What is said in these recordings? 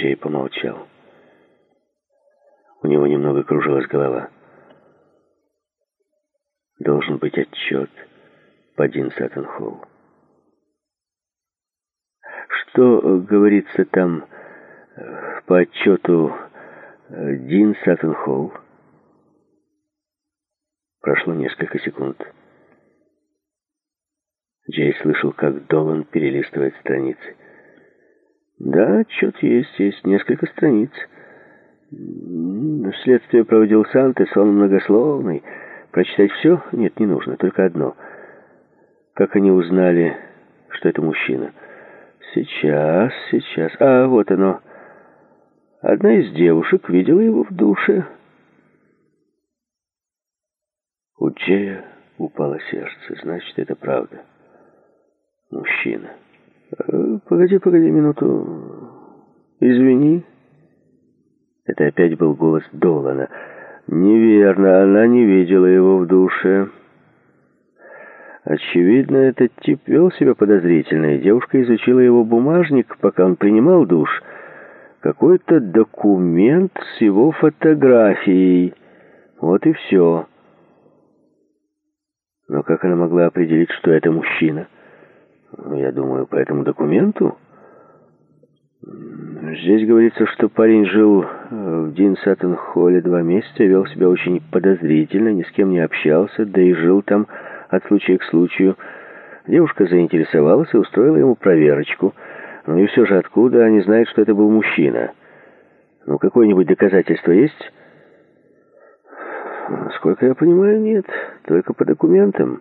Джей помолчал. У него немного кружилась голова. Должен быть отчет по Дин Саттон-Холл. Что говорится там по отчету Дин Саттон-Холл? Прошло несколько секунд. Джей слышал, как Долан перелистывает страницы. Да, отчет есть несколько страниц. Следствие проводил Сантес, он многословный. Прочитать все? Нет, не нужно, только одно. Как они узнали, что это мужчина? Сейчас. А, вот оно. Одна из девушек видела его в душе. У Джея упало сердце. Значит, это правда. Мужчина. Погоди минуту. Извини. Это опять был голос Долана. Неверно, она не видела его в душе. Очевидно, этот тип вел себя подозрительно, и девушка изучила его бумажник, пока он принимал душ. Какой-то документ с его фотографией. Вот и все. Но как она могла определить, что это мужчина? Я думаю, по этому документу. Здесь говорится, что парень жил в Дин Саттон-Холле 2 месяца, вел себя очень подозрительно, ни с кем не общался, да и жил там от случая к случаю. Девушка заинтересовалась и устроила ему проверочку. Ну и все же откуда они знают, что это был мужчина? Ну, какое-нибудь доказательство есть? Насколько я понимаю, нет. Только по документам.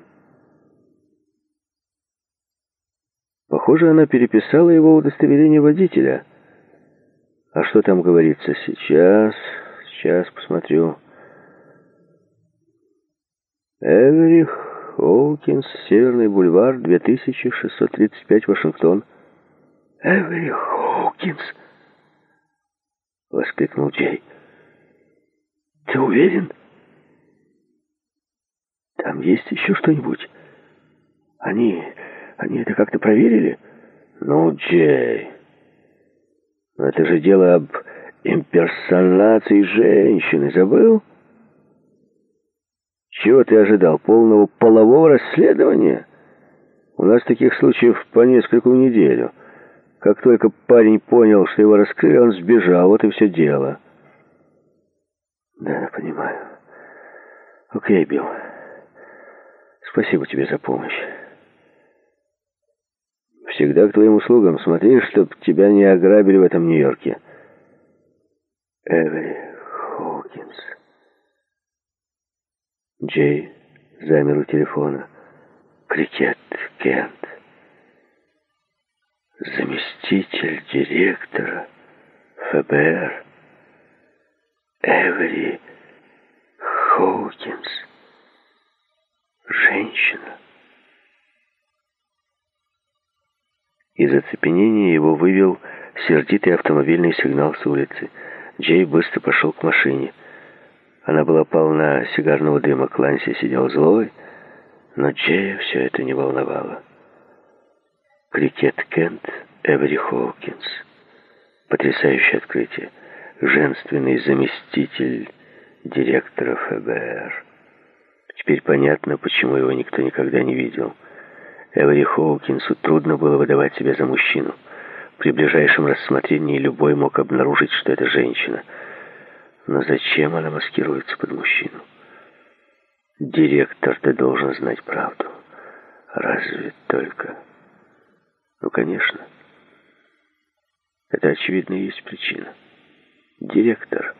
Похоже, она переписала его удостоверение водителя. А что там говорится? Сейчас посмотрю. Эвери Хоукинс, Северный бульвар, 2635, Вашингтон. Эвери Хоукинс! Воскликнул Джей. Ты уверен? Там есть еще что-нибудь? Они это как-то проверили? Ну, Джей, это же дело об имперсонации женщины, забыл? Чего ты ожидал? Полного полового расследования? У нас таких случаев по нескольку в неделю. Как только парень понял, что его раскрыли, он сбежал. Вот и все дело. Да, понимаю. Окей, Билл. Спасибо тебе за помощь. Всегда к твоим услугам. Смотри, чтоб тебя не ограбили в этом Нью-Йорке. Эвери Хоукинс. Джей замер у телефона. Крикет Кент. Заместитель директора ФБР. Эвери Хоукинс. Женщина. Из оцепенения его вывел сердитый автомобильный сигнал с улицы. Джей быстро пошел к машине. Она была полна сигарного дыма. Кланси сидел злой, но Джея все это не волновало. Крикет Кент, Эвери Хоукинс. Потрясающее открытие. Женственный заместитель директора ФБР. Теперь понятно, почему его никто никогда не видел. Эвери Хоукинсу трудно было выдавать себя за мужчину. При ближайшем рассмотрении любой мог обнаружить, что это женщина. Но зачем она маскируется под мужчину? Директор-то должен знать правду. Разве только... Ну, конечно. Это, очевидно, и есть причина. Директор.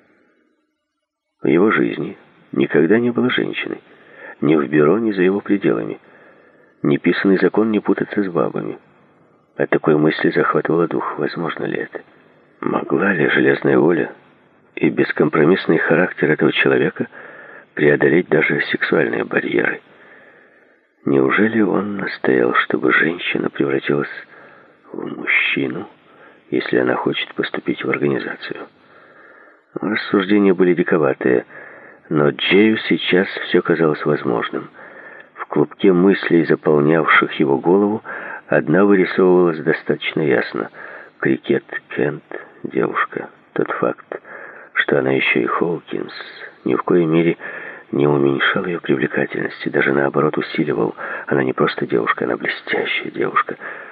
В его жизни никогда не было женщины. Ни в бюро, ни за его пределами. Неписанный закон не путаться с бабами. От такой мысли захватывало дух. Возможно ли это? Могла ли железная воля и бескомпромиссный характер этого человека преодолеть даже сексуальные барьеры? Неужели он настоял, чтобы женщина превратилась в мужчину, если она хочет поступить в организацию? Рассуждения были диковатые, но Джею сейчас все казалось возможным. В клубке мыслей, заполнявших его голову, одна вырисовывалась достаточно ясно. Крикет Кент, девушка. Тот факт, что она еще и Хоукинс, ни в коей мере не уменьшал ее привлекательности, даже наоборот усиливал. Она не просто девушка, она блестящая девушка.